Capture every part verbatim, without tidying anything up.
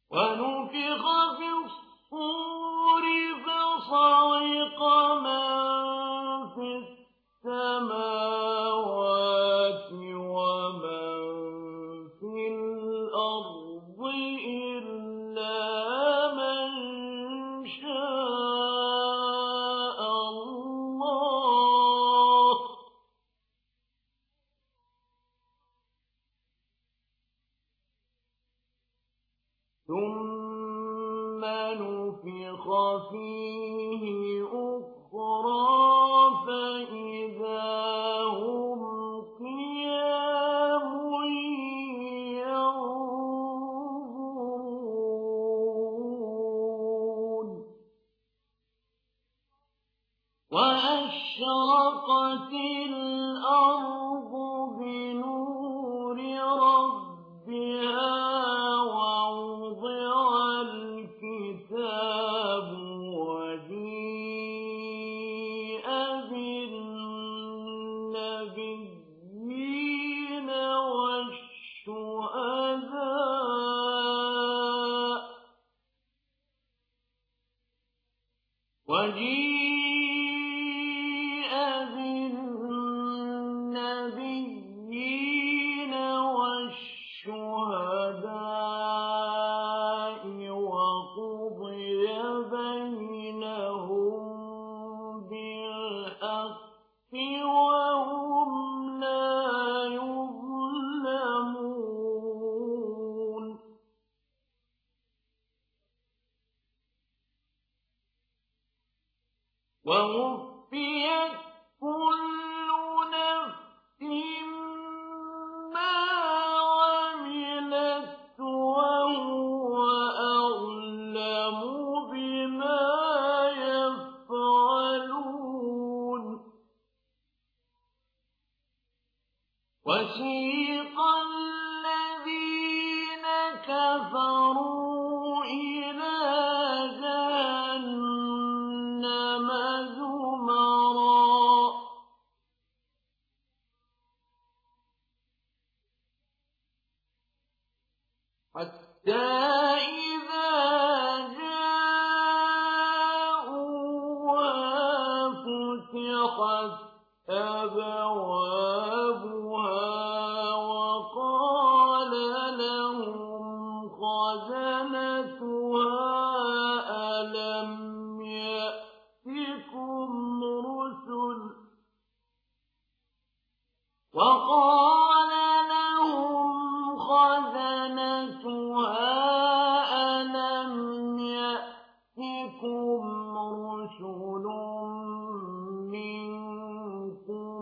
ونفخ في الصور فصعق من في السماوات ومن في الأرض إلا من شاء الله ثم نفخ فيه أخرى فإذا هم قيام ينظرون وأشرقت الأرض بنور ربها ووضع الكتاب وجيء بالنبيين والشهداء وجيء بالنبيين والشهداء وقضي بينهم بالحق وهم لا يظلمون ووفيت كل نفس ما عملت وهو أعلم بما يفعلون وسيق الذين كفروا إلى جهنم زمرا حتى إذا جاءوها فتحت أبوابها وقال لهم خزنتها ألم يأتكم رسل وقال لهم خزنتها ألم يأتكم رسل منكم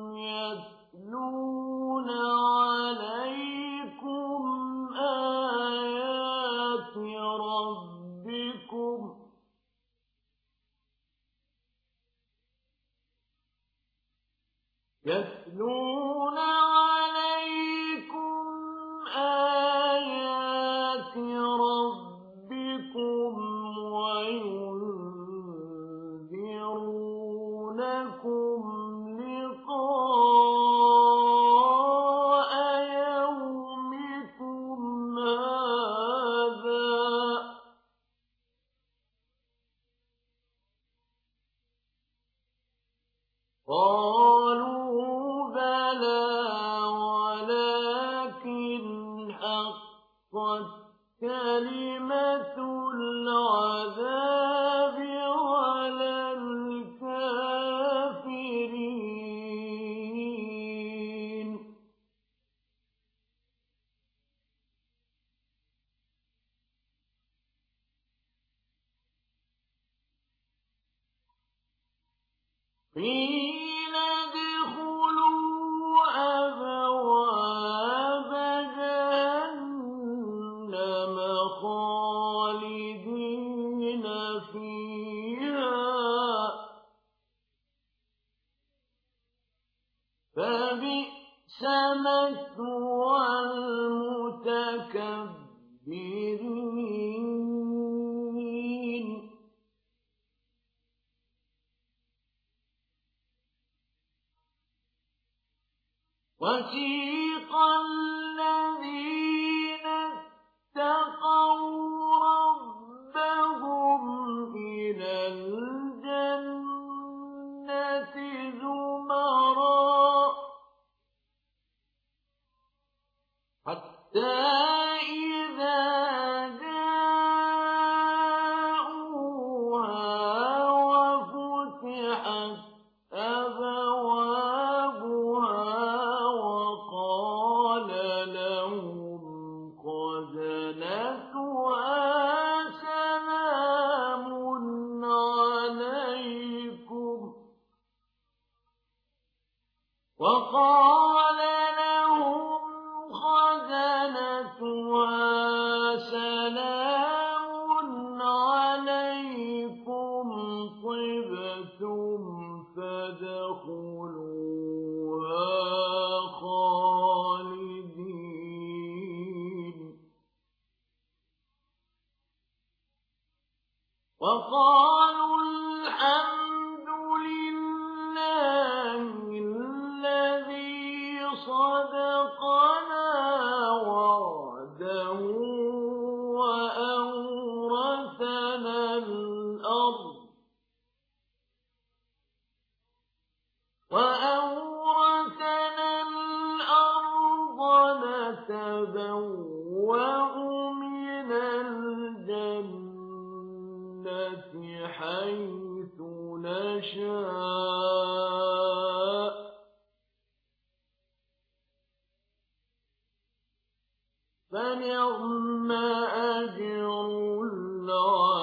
يتلون عليكم آيات ربكم يتلون عليكم آيات ربكم وينذرونكم لقاء يومكم هذا قالوا بلى ولكن حقت كلمة العذاب على الكافرين قيل ادخلوا أبواب جهنم خالدين فيها فبئس مثوى المتكبرين وسيق الذين اتقوا إذا جاءوها وفتحت أبوابها وقال لهم خزنتها سلام عليكم وقال لهم خزنتها سلام عليكم طبتم فادخلوها خالدين وقالوا الحمد لله الذي صدقنا وعده وأورثنا الأرض وأورثنا الأرض نتبوأ من الجنة حيث نشاء فنعم أجر العاملين